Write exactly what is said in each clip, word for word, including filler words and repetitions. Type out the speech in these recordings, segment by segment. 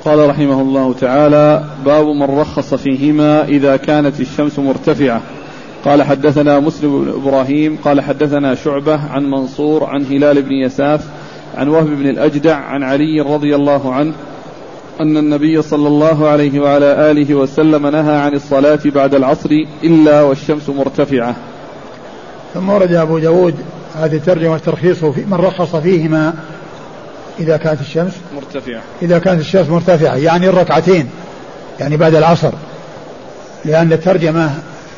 قال رحمه الله تعالى: باب من رخص فيهما إذا كانت الشمس مرتفعة. قال حدثنا مسلم بن إبراهيم قال حدثنا شعبة عن منصور عن هلال بن يساف عن وهب بن الأجدع عن علي رضي الله عنه أن النبي صلى الله عليه وعلى آله وسلم نهى عن الصلاة بعد العصر إلا والشمس مرتفعة. ثم ورد أبو داود هذه الترجمة ترخيصه في من رخص فيهما إذا كانت الشمس مرتفعة إذا كانت الشمس مرتفعة يعني الركعتين، يعني بعد العصر، لأن الترجمة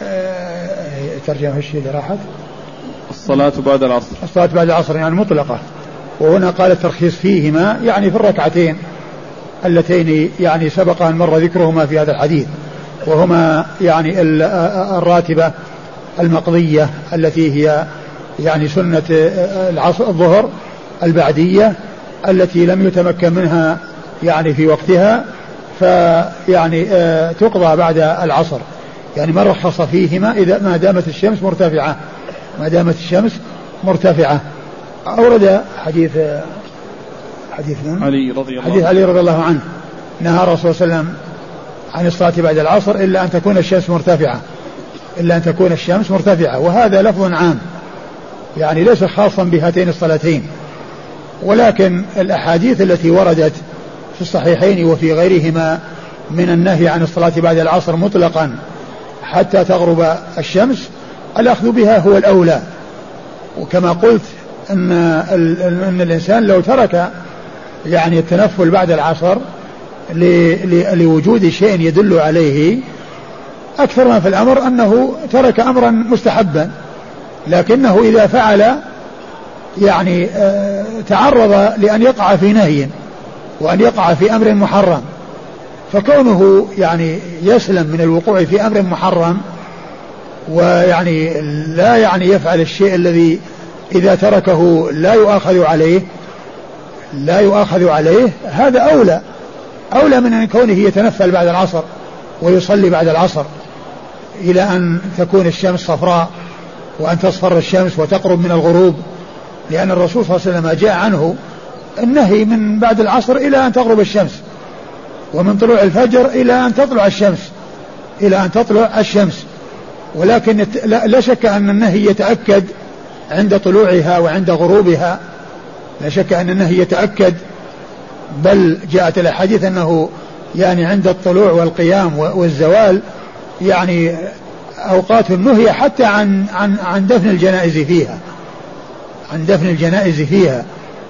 ترجمة الشيء اللي راحت الصلاة بعد العصر الصلاة بعد العصر يعني مطلقة، وهنا قال الترخيص فيهما يعني في الركعتين اللتين يعني سبق أن مر ذكرهما في هذا الحديث، وهما يعني الراتبة المقضية التي هي يعني سنة العصر الظهر البعدية التي لم يتمكن منها يعني في وقتها، فيعني تقضى بعد العصر، يعني من رخص فيهما إذا ما دامت الشمس مرتفعة ما دامت الشمس مرتفعة. أورد حديث حديث علي رضي الله حديث علي رضي الله عنه نهى الرسول صلى الله عليه وسلم عن الصلاة بعد العصر إلا أن تكون الشمس مرتفعة إلا أن تكون الشمس مرتفعة، وهذا لفظ عام يعني ليس خاصا بهاتين الصلاتين، ولكن الأحاديث التي وردت في الصحيحين وفي غيرهما من النهي عن الصلاة بعد العصر مطلقا حتى تغرب الشمس الأخذ بها هو الأولى. وكما قلت أن, أن الإنسان لو ترك يعني التنفل بعد العصر لوجود شيء يدل عليه أكثر ما في الأمر أنه ترك أمرا مستحبا، لكنه إذا فعل يعني تعرض لأن يقع في نهي وأن يقع في أمر محرم، فكونه يعني يسلم من الوقوع في أمر محرم ويعني لا يعني يفعل الشيء الذي إذا تركه لا يؤاخذ عليه لا يؤاخذ عليه هذا أولى أولى من أن كونه يتنفل بعد العصر ويصلي بعد العصر إلى أن تكون الشمس صفراء وأن تصفر الشمس وتقرب من الغروب، لأن الرسول صلى الله عليه وسلم جاء عنه النهي من بعد العصر إلى أن تغرب الشمس، ومن طلوع الفجر إلى أن تطلع الشمس إلى أن تطلع الشمس ولكن لا شك أن النهي يتأكد عند طلوعها وعند غروبها، لا شك أن النهي يتأكد، بل جاءت الأحاديث أنه يعني عند الطلوع والقيام والزوال يعني أوقات النهي حتى عن عن عن دفن الجنائز فيها عن دفن الجنائز فيها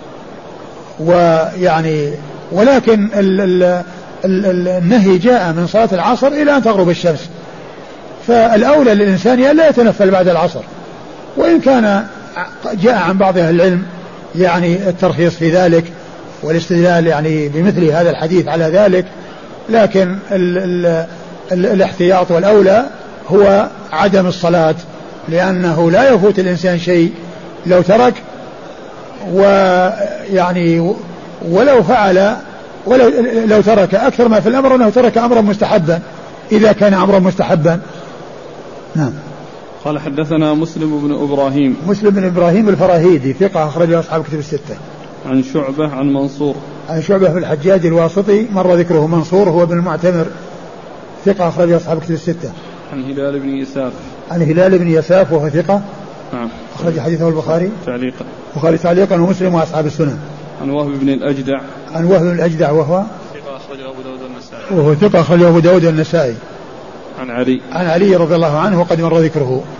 ويعني ولكن ال ال ال النهي جاء من صلاة العصر إلى أن تغرب الشمس، فالأولى للإنسان أن لا يتنفل بعد العصر، وإن كان جاء عن بعض أهل العلم يعني الترخيص في ذلك والاستدلال يعني بمثل هذا الحديث على ذلك، لكن ال ال ال الاحتياط والأولى هو عدم الصلاة، لأنه لا يفوت الإنسان شيء لو ترك، ويعني ولو فعل ولو لو ترك أكثر ما في الأمر أنه ترك أمرا مستحبا إذا كان أمرا مستحبا. نعم. قال حدثنا مسلم بن إبراهيم مسلم بن إبراهيم الفراهيدي ثقة أخرجه أصحاب كتب الستة. عن شعبة عن منصور عن شعبة في الحجاج الواسطي مر ذكره. منصور هو بن المعتمر ثقة أخرجه أصحاب كتب الستة. عن هلال بن يساف عن هلال بن يساف وهو ثقة نعم أخرج حديثه البخاري تعليقا البخاري تعليقا ومسلم وأصحاب السنن. عن وهب بن الأجدع عن وهب بن الأجدع وهو ثقة أخرجه أبو داود والنسائي وهو ثقة أخرجه أبو داود والنسائي. عن علي عن علي رضي الله عنه وقد مر ذكره.